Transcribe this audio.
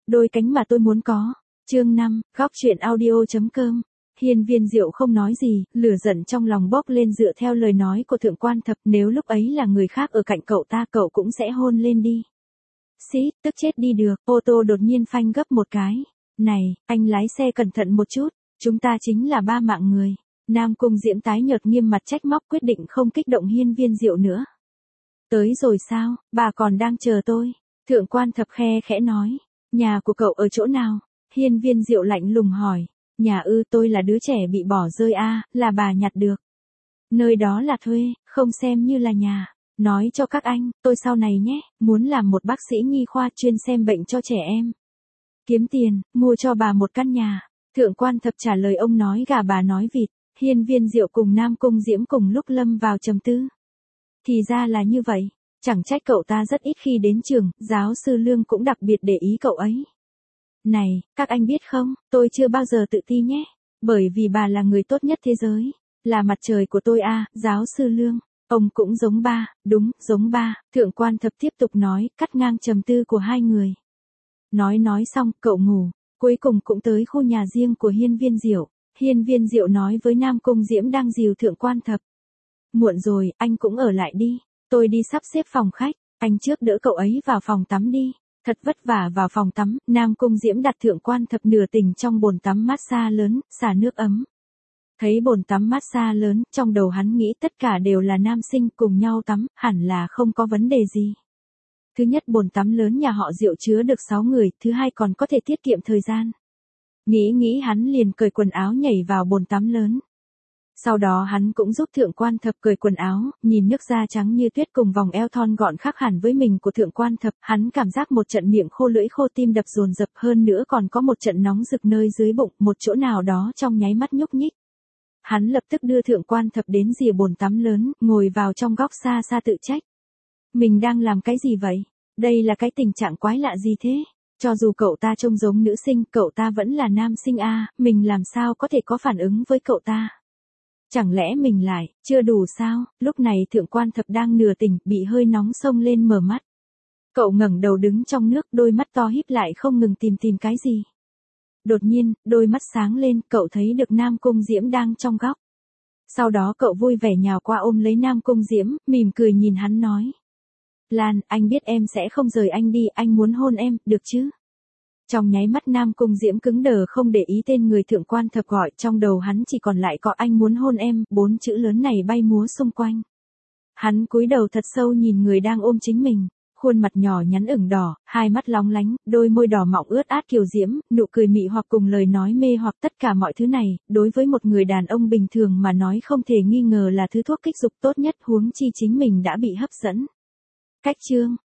đôi cánh mà tôi muốn có. Chương 5, góc truyện audio.com. Hiên Viên Diệu không nói gì, lửa giận trong lòng bốc lên dựa theo lời nói của thượng quan thập, nếu lúc ấy là người khác ở cạnh cậu ta cậu cũng sẽ hôn lên đi. Xí, tức chết đi được, ô tô đột nhiên phanh gấp một cái. Này, anh lái xe cẩn thận một chút, chúng ta chính là 3 mạng người. Nam Cung Diễm tái nhợt nghiêm mặt trách móc quyết định không kích động Hiên Viên Diệu nữa. Tới rồi sao, bà còn đang chờ tôi. Thượng quan thập khe khẽ nói, nhà của cậu ở chỗ nào? Hiên Viên Diệu lạnh lùng hỏi, nhà ư, tôi là đứa trẻ bị bỏ rơi a, là bà nhặt được. Nơi đó là thuê, không xem như là nhà. Nói cho các anh, tôi sau này nhé, muốn làm một bác sĩ nhi khoa chuyên xem bệnh cho trẻ em. Kiếm tiền, mua cho bà một căn nhà. Thượng quan thập trả lời ông nói gà bà nói vịt. Hiên Viên Diệu cùng Nam Cung Diễm cùng lúc lâm vào trầm tư. Thì ra là như vậy, chẳng trách cậu ta rất ít khi đến trường, giáo sư Lương cũng đặc biệt để ý cậu ấy. Này, các anh biết không, tôi chưa bao giờ tự ti nhé, bởi vì bà là người tốt nhất thế giới, là mặt trời của tôi a, giáo sư Lương. Ông cũng giống ba, đúng, giống ba, thượng quan thập tiếp tục nói, cắt ngang trầm tư của hai người. Nói xong, cậu ngủ, cuối cùng cũng tới khu nhà riêng của Hiên Viên Diệu. Hiên Viên Diệu nói với Nam Cung Diễm đang dìu thượng quan thập. Muộn rồi, anh cũng ở lại đi, tôi đi sắp xếp phòng khách, anh trước đỡ cậu ấy vào phòng tắm đi. Thật vất vả vào phòng tắm, Nam Cung Diễm đặt thượng quan thập nửa tỉnh trong bồn tắm massage lớn, xả nước ấm. Thấy bồn tắm massage lớn, trong đầu hắn nghĩ tất cả đều là nam sinh cùng nhau tắm, hẳn là không có vấn đề gì. Thứ nhất, bồn tắm lớn nhà họ Diệu chứa được 6 người, thứ hai còn có thể tiết kiệm thời gian. Nghĩ hắn liền cởi quần áo nhảy vào bồn tắm lớn. Sau đó hắn cũng giúp thượng quan thập cởi quần áo, nhìn nước da trắng như tuyết cùng vòng eo thon gọn khác hẳn với mình của thượng quan thập, hắn cảm giác một trận miệng khô lưỡi khô tim đập dồn dập, hơn nữa còn có một trận nóng rực nơi dưới bụng, một chỗ nào đó trong nháy mắt nhúc nhích. Hắn lập tức đưa thượng quan thập đến rìa bồn tắm lớn, ngồi vào trong góc xa xa tự trách. Mình đang làm cái gì vậy? Đây là cái tình trạng quái lạ gì thế? Cho dù cậu ta trông giống nữ sinh, cậu ta vẫn là nam sinh a, mình làm sao có thể có phản ứng với cậu ta? Chẳng lẽ mình lại, chưa đủ sao? Lúc này thượng quan thập đang nửa tỉnh, bị hơi nóng xông lên mở mắt. Cậu ngẩng đầu đứng trong nước, đôi mắt to híp lại không ngừng tìm cái gì. Đột nhiên, đôi mắt sáng lên, cậu thấy được Nam Cung Diễm đang trong góc. Sau đó cậu vui vẻ nhào qua ôm lấy Nam Cung Diễm, mỉm cười nhìn hắn nói. Lan, anh biết em sẽ không rời anh đi, anh muốn hôn em, được chứ? Trong nháy mắt Nam Cung Diễm cứng đờ không để ý tên người thượng quan thập gọi, trong đầu hắn chỉ còn lại có anh muốn hôn em, 4 chữ lớn này bay múa xung quanh. Hắn cúi đầu thật sâu nhìn người đang ôm chính mình, khuôn mặt nhỏ nhắn ửng đỏ, hai mắt lóng lánh, đôi môi đỏ mọng ướt át kiều diễm, nụ cười mị hoặc cùng lời nói mê hoặc, tất cả mọi thứ này, đối với một người đàn ông bình thường mà nói không thể nghi ngờ là thứ thuốc kích dục tốt nhất, huống chi chính mình đã bị hấp dẫn. Cách chương